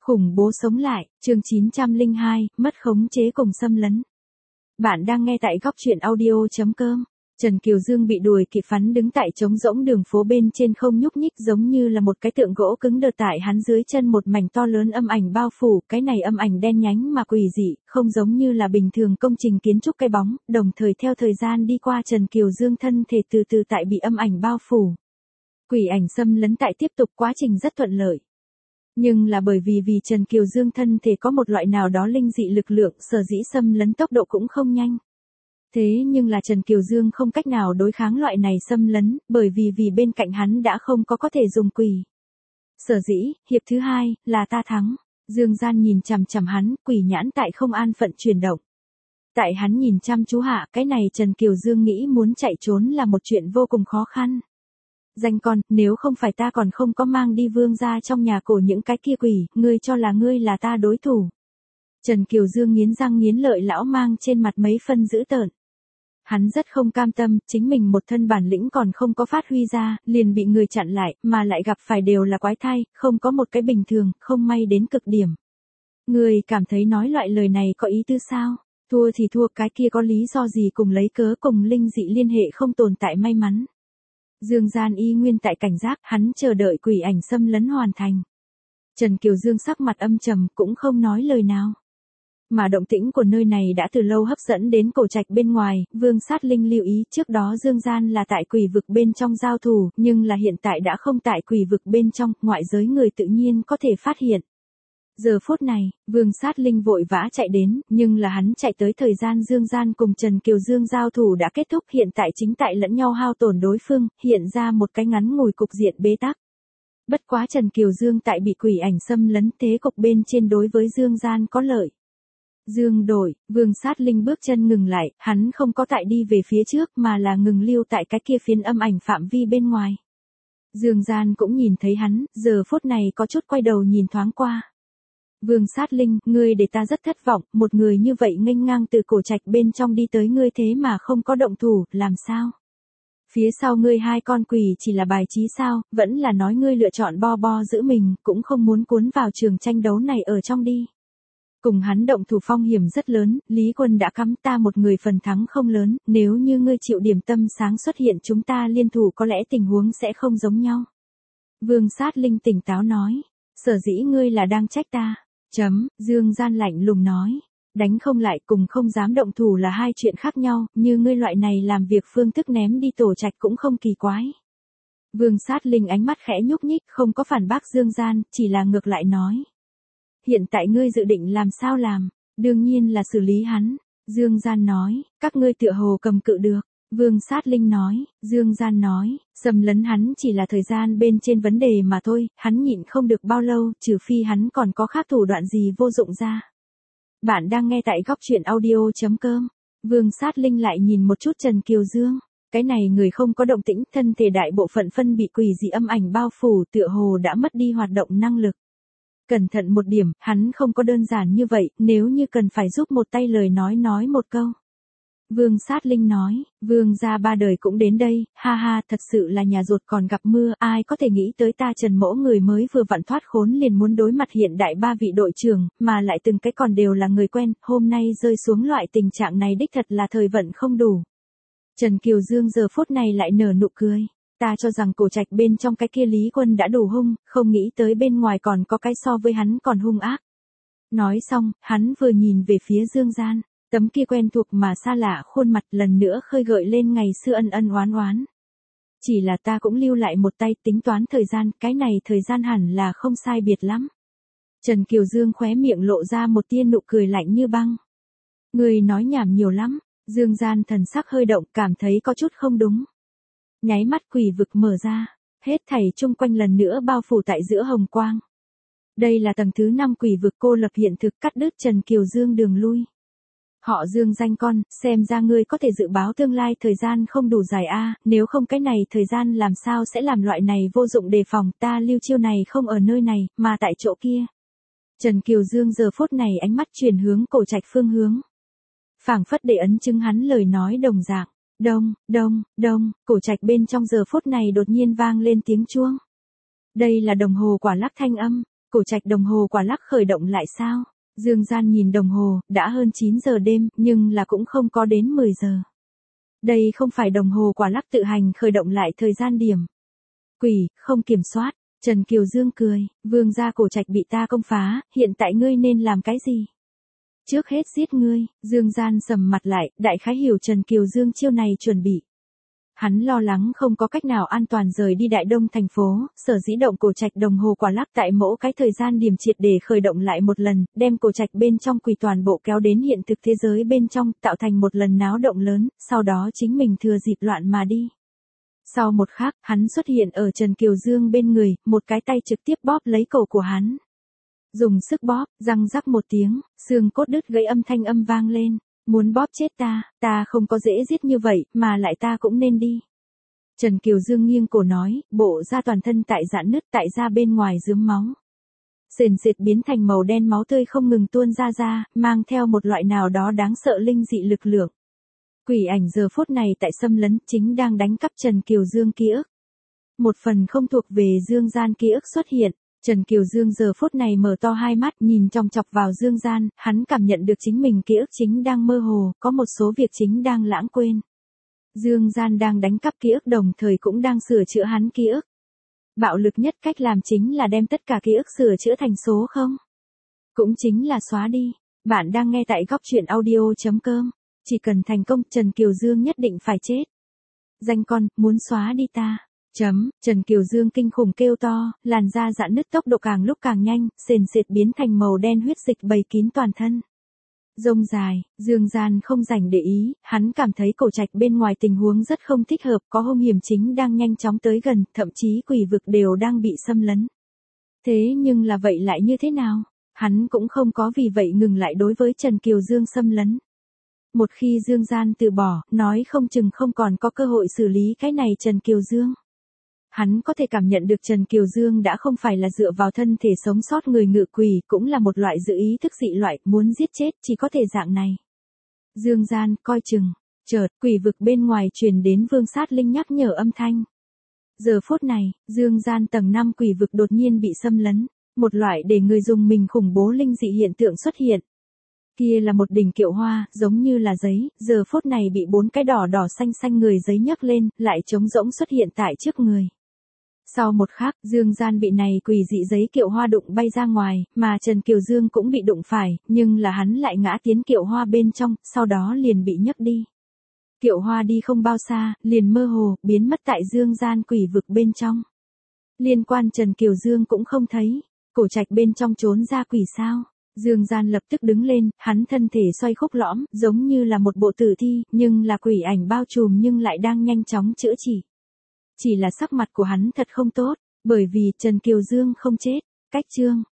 Khủng bố sống lại, chương 902, mất khống chế cùng xâm lấn. Bạn đang nghe tại góc truyện audio.com. Trần Kiều Dương bị đuổi kịp phắn đứng tại trống rỗng đường phố bên trên không nhúc nhích giống như là một cái tượng gỗ cứng đờ, tại hắn dưới chân một mảnh to lớn âm ảnh bao phủ, cái này âm ảnh đen nhánh mà quỷ dị, không giống như là bình thường công trình kiến trúc cái bóng, đồng thời theo thời gian đi qua Trần Kiều Dương thân thể từ từ tại bị âm ảnh bao phủ. Quỷ ảnh xâm lấn tại tiếp tục quá trình rất thuận lợi. Nhưng là bởi vì Trần Kiều Dương thân thể có một loại nào đó linh dị lực lượng, sở dĩ xâm lấn tốc độ cũng không nhanh. Thế nhưng là Trần Kiều Dương không cách nào đối kháng loại này xâm lấn, bởi vì bên cạnh hắn đã không có thể dùng quỷ. Sở dĩ, hiệp thứ hai, là ta thắng. Dương Gian nhìn chằm chằm hắn, quỷ nhãn tại không an phận chuyển động. Tại hắn nhìn chăm chú hạ, cái này Trần Kiều Dương nghĩ muốn chạy trốn là một chuyện vô cùng khó khăn. Danh con, nếu không phải ta còn không có mang đi Vương ra trong nhà cổ những cái kia quỷ, ngươi cho là ngươi là ta đối thủ. Trần Kiều Dương nghiến răng nghiến lợi, lão mang trên mặt mấy phân dữ tợn. Hắn rất không cam tâm, chính mình một thân bản lĩnh còn không có phát huy ra, liền bị người chặn lại, mà lại gặp phải đều là quái thai, không có một cái bình thường, không may đến cực điểm. Người cảm thấy nói loại lời này có ý tứ sao? Thua thì thua, cái kia có lý do gì cùng lấy cớ cùng linh dị liên hệ không tồn tại may mắn. Dương Gian y nguyên tại cảnh giác, hắn chờ đợi quỷ ảnh xâm lấn hoàn thành. Trần Kiều Dương sắc mặt âm trầm, cũng không nói lời nào. Mà động tĩnh của nơi này đã từ lâu hấp dẫn đến cổ trạch bên ngoài, Vương Sát Linh lưu ý, trước đó Dương Gian là tại quỷ vực bên trong giao thủ, nhưng là hiện tại đã không tại quỷ vực bên trong, ngoại giới người tự nhiên có thể phát hiện. Giờ phút này, Vương Sát Linh vội vã chạy đến, nhưng là hắn chạy tới thời gian Dương Gian cùng Trần Kiều Dương giao thủ đã kết thúc, hiện tại chính tại lẫn nhau hao tổn đối phương, hiện ra một cái ngắn ngủi cục diện bế tắc. Bất quá Trần Kiều Dương tại bị quỷ ảnh xâm lấn, thế cục bên trên đối với Dương Gian có lợi. Dương đổi, Vương Sát Linh bước chân ngừng lại, hắn không có tại đi về phía trước mà là ngừng lưu tại cái kia phiến âm ảnh phạm vi bên ngoài. Dương Gian cũng nhìn thấy hắn, giờ phút này có chút quay đầu nhìn thoáng qua. Vương Sát Linh, ngươi để ta rất thất vọng, một người như vậy nghênh ngang từ cổ trạch bên trong đi tới ngươi thế mà không có động thủ, làm sao? Phía sau ngươi hai con quỷ chỉ là bài trí sao, vẫn là nói ngươi lựa chọn bo giữ mình, cũng không muốn cuốn vào trường tranh đấu này ở trong đi. Cùng hắn động thủ phong hiểm rất lớn, Lý Quân đã cắm ta một người, phần thắng không lớn, nếu như ngươi chịu điểm tâm sáng xuất hiện chúng ta liên thủ có lẽ tình huống sẽ không giống nhau. Vương Sát Linh tỉnh táo nói, sở dĩ ngươi là đang trách ta. Dương Gian lạnh lùng nói, đánh không lại cùng không dám động thủ là hai chuyện khác nhau, như ngươi loại này làm việc phương thức ném đi tổ trạch cũng không kỳ quái. Vương Sát Linh ánh mắt khẽ nhúc nhích, không có phản bác Dương Gian, chỉ là ngược lại nói. Hiện tại ngươi dự định làm sao làm? Đương nhiên là xử lý hắn. Dương Gian nói, các ngươi tựa hồ cầm cự được. Vương Sát Linh nói, Dương Gian nói, xâm lấn hắn chỉ là thời gian bên trên vấn đề mà thôi, hắn nhịn không được bao lâu, trừ phi hắn còn có khác thủ đoạn gì vô dụng ra. Bạn đang nghe tại góc truyện audio.com. Vương Sát Linh lại nhìn một chút Trần Kiều Dương. Cái này người không có động tĩnh, thân thể đại bộ phận phân bị quỷ dị âm ảnh bao phủ, tựa hồ đã mất đi hoạt động năng lực. Cẩn thận một điểm, hắn không có đơn giản như vậy, nếu như cần phải giúp một tay lời nói một câu. Vương Sát Linh nói, Vương gia ba đời cũng đến đây, ha ha, thật sự là nhà rột còn gặp mưa, ai có thể nghĩ tới ta Trần mỗ người mới vừa vặn thoát khốn liền muốn đối mặt hiện đại ba vị đội trưởng, mà lại từng cái còn đều là người quen, hôm nay rơi xuống loại tình trạng này đích thật là thời vận không đủ. Trần Kiều Dương giờ phút này lại nở nụ cười. Ta cho rằng cổ trạch bên trong cái kia Lý Quân đã đủ hung, không nghĩ tới bên ngoài còn có cái so với hắn còn hung ác. Nói xong, hắn vừa nhìn về phía Dương Gian, tấm kia quen thuộc mà xa lạ khuôn mặt lần nữa khơi gợi lên ngày xưa ân oán. Chỉ là ta cũng lưu lại một tay, tính toán thời gian, cái này thời gian hẳn là không sai biệt lắm. Trần Kiều Dương khóe miệng lộ ra một tia nụ cười lạnh như băng. Người nói nhảm nhiều lắm. Dương Gian thần sắc hơi động, cảm thấy có chút không đúng. Nháy mắt quỷ vực mở ra, hết thảy chung quanh lần nữa bao phủ tại giữa hồng quang. Đây là tầng thứ 5 quỷ vực cô lập hiện thực, cắt đứt Trần Kiều Dương đường lui. Họ Dương danh con, xem ra ngươi có thể dự báo tương lai thời gian không đủ dài a, nếu không cái này thời gian làm sao sẽ làm loại này vô dụng đề phòng, ta lưu chiêu này không ở nơi này, mà tại chỗ kia. Trần Kiều Dương giờ phút này ánh mắt chuyển hướng cổ trạch phương hướng. Phảng phất để ấn chứng hắn lời nói đồng dạng. Đông, cổ trạch bên trong giờ phút này đột nhiên vang lên tiếng chuông. Đây là đồng hồ quả lắc thanh âm, Cổ trạch đồng hồ quả lắc khởi động lại sao? Dương Gian nhìn đồng hồ, đã hơn 9 giờ đêm, nhưng là cũng không có đến 10 giờ. Đây không phải đồng hồ quả lắc tự hành khởi động lại thời gian điểm. Quỷ, không kiểm soát. Trần Kiều Dương cười, vương gia cổ trạch bị ta công phá, hiện tại ngươi nên làm cái gì? Trước hết giết ngươi. Dương Gian sầm mặt lại, đại khái hiểu Trần Kiều Dương chiêu này chuẩn bị. Hắn lo lắng không có cách nào an toàn rời đi Đại Đông thành phố, sở dĩ động cổ trạch đồng hồ quả lắc tại mỗi cái thời gian điểm triệt để khởi động lại một lần, đem cổ trạch bên trong quỷ toàn bộ kéo đến hiện thực thế giới bên trong, tạo thành một lần náo động lớn, sau đó chính mình thừa dịp loạn mà đi. Sau một khắc, hắn xuất hiện ở Trần Kiều Dương bên người, một cái tay trực tiếp bóp lấy cổ của hắn. Dùng sức bóp, răng rắc một tiếng, xương cốt đứt gãy âm thanh âm vang lên. Muốn bóp chết ta không có dễ giết như vậy, mà lại ta cũng nên đi. Trần Kiều Dương nghiêng cổ nói, bộ da toàn thân tại rạn nứt, tại da bên ngoài rướm máu. Sền sệt biến thành màu đen máu tươi không ngừng tuôn ra, mang theo một loại nào đó đáng sợ linh dị lực lượng. Quỷ ảnh giờ phút này tại xâm lấn chính đang đánh cắp Trần Kiều Dương ký ức. Một phần không thuộc về Dương Gian ký ức xuất hiện. Trần Kiều Dương giờ phút này mở to hai mắt nhìn chòng chọc vào Dương Gian, hắn cảm nhận được chính mình ký ức chính đang mơ hồ, có một số việc chính đang lãng quên. Dương Gian đang đánh cắp ký ức đồng thời cũng đang sửa chữa hắn ký ức. Bạo lực nhất cách làm chính là đem tất cả ký ức sửa chữa thành số không. Cũng chính là xóa đi. Bạn đang nghe tại góc truyện audio.com. Chỉ cần thành công, Trần Kiều Dương nhất định phải chết. Danh con, muốn xóa đi ta. Trần Kiều Dương kinh khủng kêu to, làn da rạn nứt tốc độ càng lúc càng nhanh, sền sệt biến thành màu đen huyết dịch bầy kín toàn thân. Rông dài, Dương Gian không rảnh để ý, hắn cảm thấy cổ trạch bên ngoài tình huống rất không thích hợp, có hung hiểm chính đang nhanh chóng tới gần, thậm chí quỷ vực đều đang bị xâm lấn. Thế nhưng là vậy lại như thế nào? Hắn cũng không có vì vậy ngừng lại đối với Trần Kiều Dương xâm lấn. Một khi Dương Gian từ bỏ, nói không chừng không còn có cơ hội xử lý cái này Trần Kiều Dương. Hắn có thể cảm nhận được Trần Kiều Dương đã không phải là dựa vào thân thể sống sót người ngự quỷ, cũng là một loại dự ý thức dị loại, muốn giết chết chỉ có thể dạng này. Dương Gian, coi chừng. Chợt, quỷ vực bên ngoài truyền đến Vương Sát Linh nhắc nhở âm thanh. Giờ phút này, Dương Gian tầng 5 quỷ vực đột nhiên bị xâm lấn, một loại để người dùng mình khủng bố linh dị hiện tượng xuất hiện. Kia là một đỉnh kiệu hoa, giống như là giấy, giờ phút này bị 4 cái đỏ đỏ xanh xanh người giấy nhấc lên, lại trống rỗng xuất hiện tại trước người. Sau một khắc, Dương Gian bị này quỷ dị giấy kiệu hoa đụng bay ra ngoài, mà Trần Kiều Dương cũng bị đụng phải, nhưng là hắn lại ngã tiến kiệu hoa bên trong, sau đó liền bị nhấc đi. Kiệu hoa đi không bao xa, liền mơ hồ, biến mất tại Dương Gian quỷ vực bên trong. Liên quan Trần Kiều Dương cũng không thấy, cổ trạch bên trong trốn ra quỷ sao. Dương Gian lập tức đứng lên, hắn thân thể xoay khúc lõm, giống như là một bộ tử thi, nhưng là quỷ ảnh bao trùm nhưng lại đang nhanh chóng chữa trị. Chỉ là sắc mặt của hắn thật không tốt, bởi vì Trần Kiều Dương không chết. Cách chương